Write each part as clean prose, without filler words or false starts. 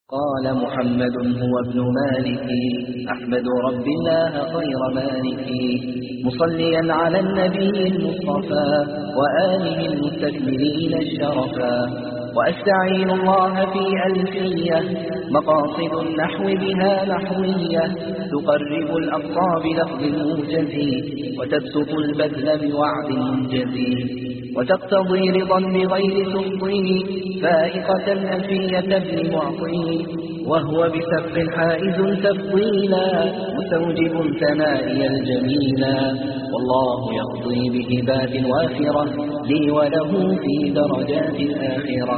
قال محمد هو ابن مالك أحمد رب الله خير مالك مصليا على النبي المصطفى وآله المستكملين الشرفا وأستعين الله في ألفية مقاصد النحو بها نحوية تقرب الأقصى بلفظ موجز وتبسط البذل بوعد منجز وتقتضي رضا بغير سخطه فائقة ألفية ابن معطي وهو بسبق حائز تفضيلا مستوجب ثنائي الجميلا والله يقضي بهبات وافرة لي وله في درجات الآخرة.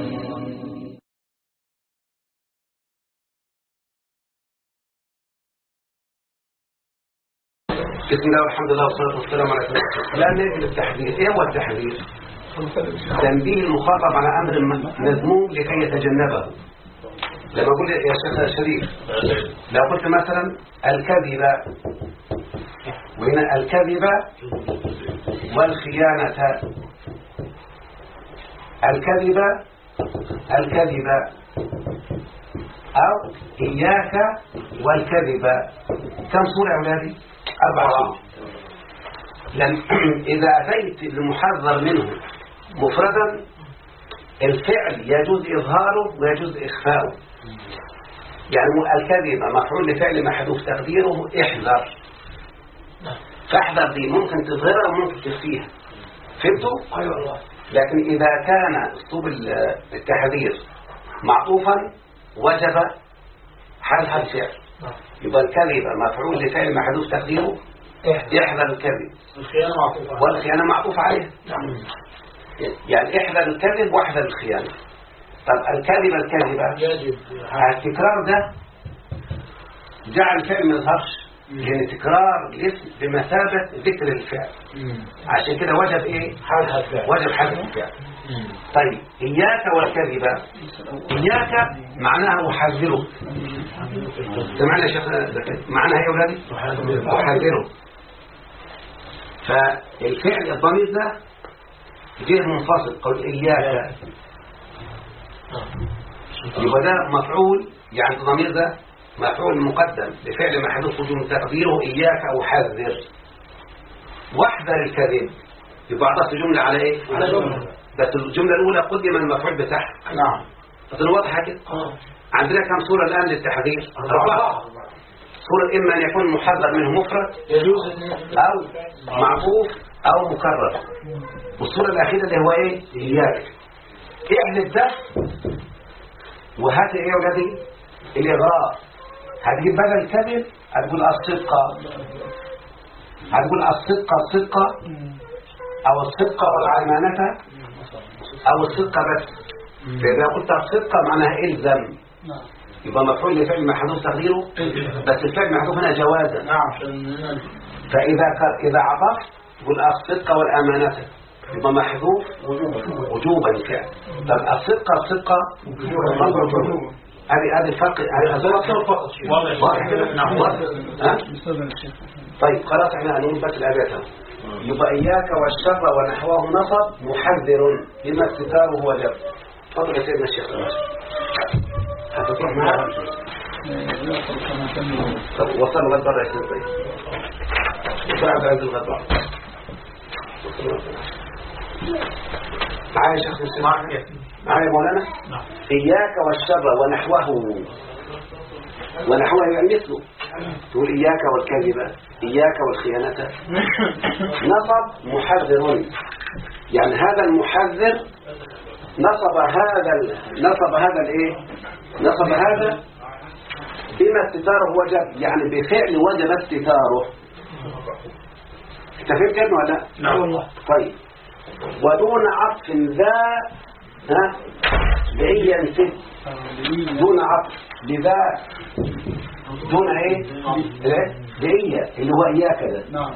بسم الله والحمد لله والصلاة والسلام على رسول الله. لا نجد التحذير. ايه هو التحذير؟ تنبيه المخاطب على امر مذموم لكي يتجنبه. لما اقول يا شيخ شريف لو قلت مثلا الكذب وهنا الكذب والخيانة، الكذب او اياك والكذب، كم صورة يا اولادي؟ 4 صور. إذا أتيت المحذر منه مفردا الفعل يجوز إظهاره ويجوز إخفاؤه. يعني الكذب مفعول لفعل محذوف تقديره احذر، فاحذر دي ممكن تظهرها وممكن تخفيها. فهمتوا؟ أيوة والله. لكن إذا كان أسلوب التحذير معطوفا وجب حذف الفعل. يبقى الكذب مفعول لفعل محذوف تقديره احذر الكذب، والخيانة معطوف عليها. يعني احذر الكذب واحذر الخيانة. طب الكذبة التكرار ده جعل الفعل ما يظهرش، لأن تكرار الاسم بمثابة ذكر الفعل، عشان كده وجب ايه؟ وجب حذف الفعل. طيب إياك والكذبة، إياك معناها أحذرك. سمعنا يا شيخ معناها ايه يا أولادي؟ أحذرك. فالفعل الضمير ده جه منفصل، قول إياك، يبقى ده مفعول، يعني الضمير ده مفعول مقدم لفعل محذوف وجوب تقديره إياك أحذر. واحذر الكذب، يبقى عطفت جملة على ايه؟ على جملة، بس الجملة الأولى قدم المفعول بتاعها. نعم. أظن واضحة كده؟ عندنا كم صورة الآن للتحذير؟ 4. صورة إما أن يكون محذر منه مفرد أو معطوف أو مكرر، والصورة الأخيرة اللي هو إيه؟ إياك. احذف ده وهات إيه يا ولادي؟ الإغراء. هتجيب بدل الكذب هتقول الصدق، هتقول الصدق أو الصدق والأمانة أو الصدق بس. فإذا قلت الصدق معناها إلزم، يبقى مفعول لفعل محذوف تقديره، بس الفعل محذوف هنا جوازا. فإذا عطفت تقول الصدق والأمانة، يبقى محذوف وجوبا الفعل. طب الصدق هذه الفرق، واضح كده؟ نعم. طيب خلاص احنا هنقول بس الأداة. يبقى إياك والشر ونحوه نصب محذر بما استتاره وجب. تفضل يا سيدنا الشيخ. هتطلع معنا؟ طب وصلوا لغاية برا يا سيدنا. وصلوا لغاية برا. معايا يا شيخ مسلم؟ معايا يا مولانا؟ نعم. إياك والشر ونحوه يعني مثله. تقول إياك والكذبة، إياك والخيانة. نصب محذر، يعني هذا المحذر نصب هذا الايه؟ نصب هذا بما استتاره وجب، يعني بفعل وجب استتاره. انت فهمت كده ولا لا؟ نعم والله. طيب ودون عطف ذا بأي ست، دون عطف لذا، دون ايه؟ بأي اللي هو إياك ده. نعم.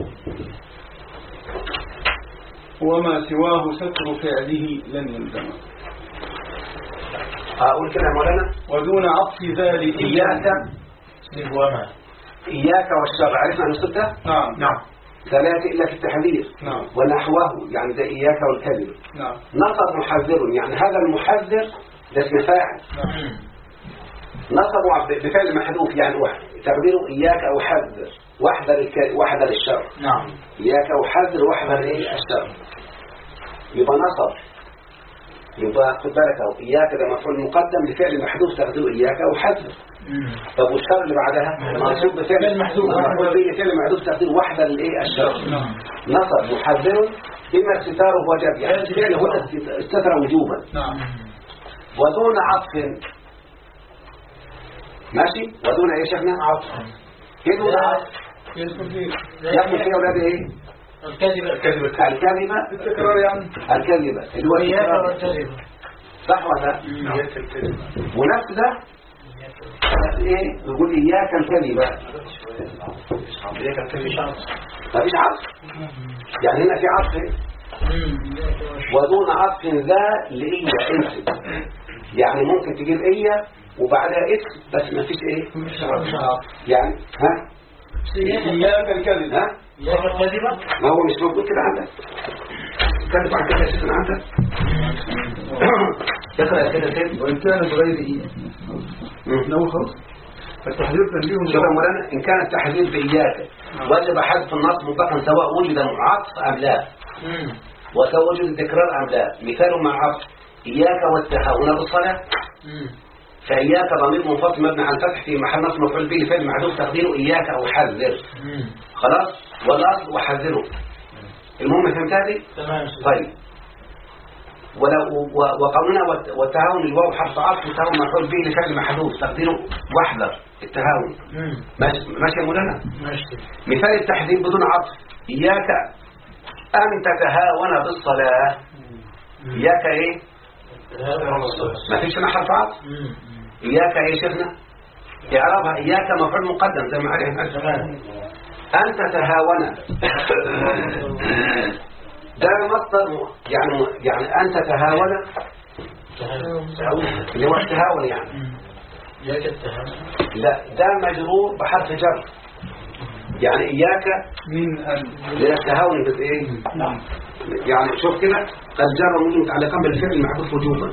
وما سواه ستر فعله لن يلزم. أقول كده يا مولانا. ودون عطف ذلك إياك والشر، عرفنا نصبتها؟ نعم. فلا يأتي إلا في التحذير. نعم. ونحوه يعني ده إياك والكذب. نعم. نصب محذر، يعني هذا المحذر ده اسم فاعل. نعم. نصبوا بفعل محذوف يعني تقديره إياك أحذر واحذر الشر. نعم. إياك أحذر واحذر إيه الشر. يبقى نصب، يبقى خد بالك أهو إياك ده مفعول مقدم بفعل محذوف تقديره إياك أحذر. طب والشر اللي بعدها منصوب بفعل محذوف مفعول به فعل محذوف تقديره واحذر الإيه الشر. نصب محذر إما ستاره وجب يعني الفعل هو استتر وجوبا. ودون عطف ماشي. ودون ايه شفنا عطف. ايه دون عطف؟ يقول فيه اولاد ايه؟ الكذبة التكرار يعني الكذبة اللي هو والكذبة. صح ولا ونفس ده ايه نقول اياك الكذبة ما فيش عطف يعني هنا في عطف ودون عطف ذا لإيه انسب يعني ممكن تجيب إيه وبعدها اسم بس ما فيش ايه يعني ها إياك الكذب ها إياك الكذبة ما هو مش موجود كده عندك كذب عن كده اسم عندك يقرأ كده سيد وإن كان بغير إيه نو خلاص التحذير تنبيه شوف يا مولانا إن كان التحذير بإياك وجب حذف النص مطلقا سواء وجد عطف أم لا وسواء وجد التكرار أم لا. مثال مع عطف إياك والتهاون بالصلاة فإياك ضمير منفصل مبني على الفتح في محل نصب مفعول به لفعل محذوف تقديره إياك أو حذر. خلاص والأصل وحذره. المهم فهمت هذه؟ تمام. طيب وقولنا والتهاون الواو حرف عطف والتهاون مفعول به لفعل محذوف تقديره واحذر التهاون. ماشي يا مولانا؟ ماشي. مثال التحذير بدون عطف إياك أن تتهاون بالصلاة. إياك إيه؟ ما فيش هنا حرف عطف. إياك إيه شفنا؟ إعرابها إياك مفعول مقدم زي ما عليه الزمان. أن تتهاون ده مصدر يعني أن تتهاون اللي هو التهاون يعني إياك التهاون لا ده مجرور بحرف جر يعني إياك من للتهاون بس إيه يعني شوف كده الجر والمجرور متعلقان بالفعل المحذوف وجوبا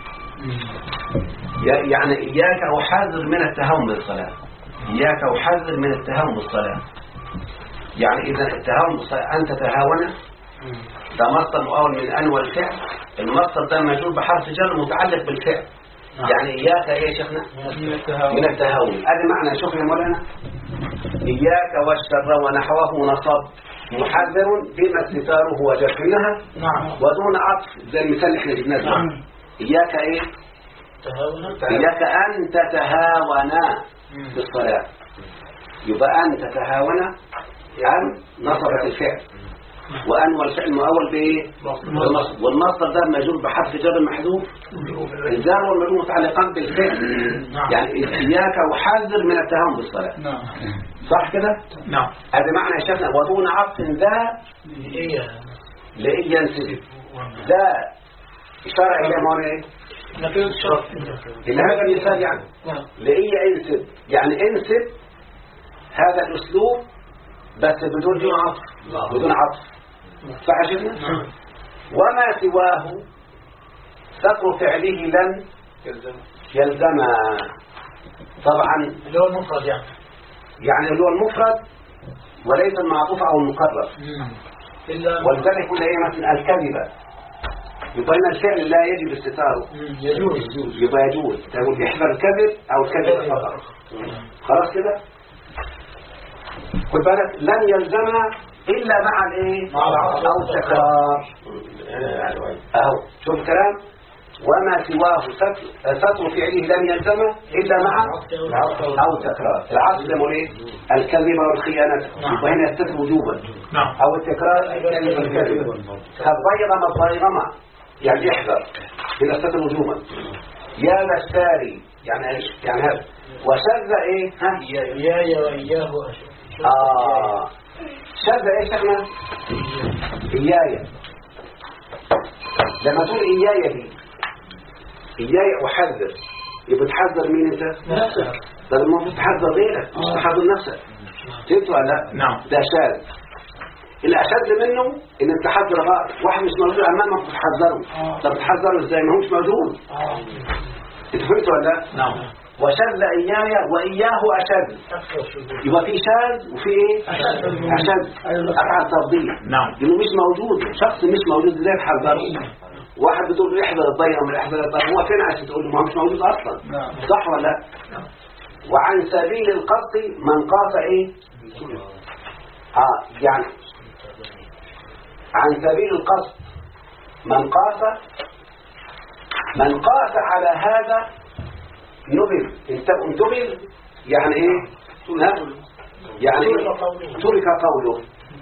يعني إياك أحذر من التهاون بالصلاة. إياك أحذر من التهاون بالصلاة يعني إذا التهاون بالصلاة أن تتهاون ده مصدر مؤول من أن والفعل. المصدر ده مجرور بحرف جر متعلق بالفعل يعني إياك إيه يا شيخنا من التهاون. هذا معنى شوف يا مولانا إياك والشر ونحوه نصب محذر بما استتاره وجفنها ودون عطف زي المثال اللي احنا جبناه. إياك إيه إياك أن تتهاون بالصلاة يبقى أن تتهاون أن نصبت الفعل وأن والفعل مؤول بإيه بالنصب والمصدر ده مجرور بحرف جر محذوف الجار والمجرور متعلقان بالفعل يعني إياك وحذر من التهاون بالصلاة. صح كده؟ نعم. هذا معنى يا شيخنا ودون عطف ذا لإيه ينسب ذا إشارة إلى مولانا نفيذ الشرط إلى هذا المثال يعني لإيه انسب يعني انسب هذا الأسلوب بس بدون عطف بدون عطف. صح يا شيخنا؟ وما سواه ستر فعله لن يلزم طبعا اللي هو المفرد يعني اللي هو المفرد وليس المعطوف أو المكرر ولذلك قلنا إيه مثلا الكذبة يبقى إن الفعل لا يجب استتاره يجوز يبقى يجوز تقول يحذر الكذب أو الكذب فقط. خلاص كده خد بالك لن يلزم إلا مع الايه أو التكرار أهو شوف الكلام وما سواه ستر فعله لن يلزم إلا مع أو تكرار. العطف ده ايه الكذب والخيانة وهنا يستتر وجوبا أو التكرار الكذب كالضيغم الضيغمة يعني يحذر إذا استتر وجوبا يا للساري يعني هذا وشذ ايه ها إياي وإياه شذ ايه شيخنا إياي لما تقول إياي دي إياي أحذر يبقى تحذر مين انت نفسك ده المفروض تحذر غيرك مش تحذر نفسك فهمت ولا لا نعم ده شاذ اللي أشد منه ان انت تحذر واحد مش موجود امامك تحذره طب تحذره ازاي ما هو مش موجود انت فهمت ولا لا نعم وشذ إياي وإياه أشد. يبقى في شاذ وفي إيه؟ أشد. أفعل تفضيل. نعم. لأنه مش موجود، شخص مش موجود زي الحذر. واحد بتقول له احذر الضيق من احذر الضيق، هو فين عايز تقول له؟ ما هو مش موجود أصلا. صح ولا لا؟ وعن سبيل القصد من قاس إيه؟ يعني عن سبيل القصد من قاس على هذا نبل. انتبل يعني ايه؟ يعني ترك قوله.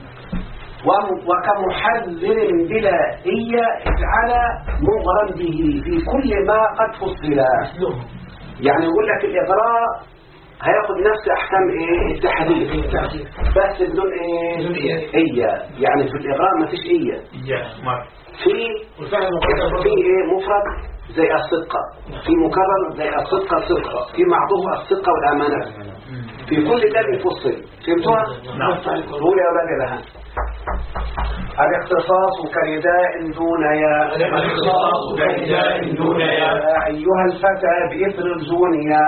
وكمحذر بلا اجعل مغرم به في كل ما قد فصل. يعني يقول لك الإغراء هياخد نفس احكام ايه؟ التحديد، بس بدون ايه؟ يعني في الإغراء ما فيش في ايه؟ مفرد زي الصدقة، في مكرر زي الصدقة الصدقة، في معطوف الصدقة والأمانة، في كل ده بيفصل. فهمتوها؟ نعم. قول يا أولاد لها. الاختصاص كرداء دون يا، الاختصاص كرداء دون يا، أيها الفتى بإثر الزونيا،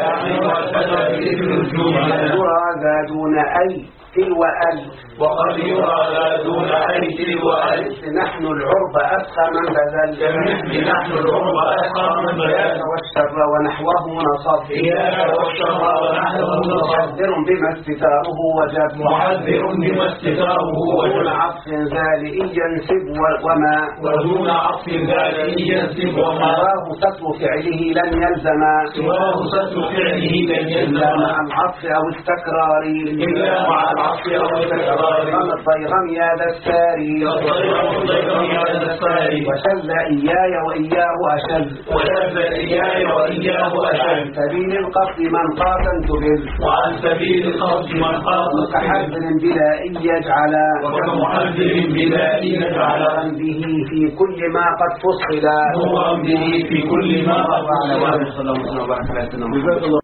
يرى ذا دون أي تلو أل، وقد يرى ذا دون أي تلو أل. نحن العرب أسخى من بذل، نحن العرب أسخى من بذل. والشر ونحوه نصب، إياك والشر ونحوه نصب. محذر بما استتاره وجب، محذر بما استتاره ودون وجب. عطف ذال ينسب وما، ودون عطف ذال ينسب وما. سواه ستر فعله لن يلزم، سواه ستر فعله لن إلا يلزم. مع العطف أو التكرار، إلا مع العطف أو التكرار. الضيغم يا دستاري، وشذ إياي وإياه أشد، وشذ إياي وإياه أشد. سبيل القصد من قاتل تبل، وعن سبيل القصد من قاتل متحذر بلا إن يجعل، وكمحذر بلا إن يجعل. به في كل ما قد فصل، نورا به في كل ما قد فصل. صلى الله عليه وسلم.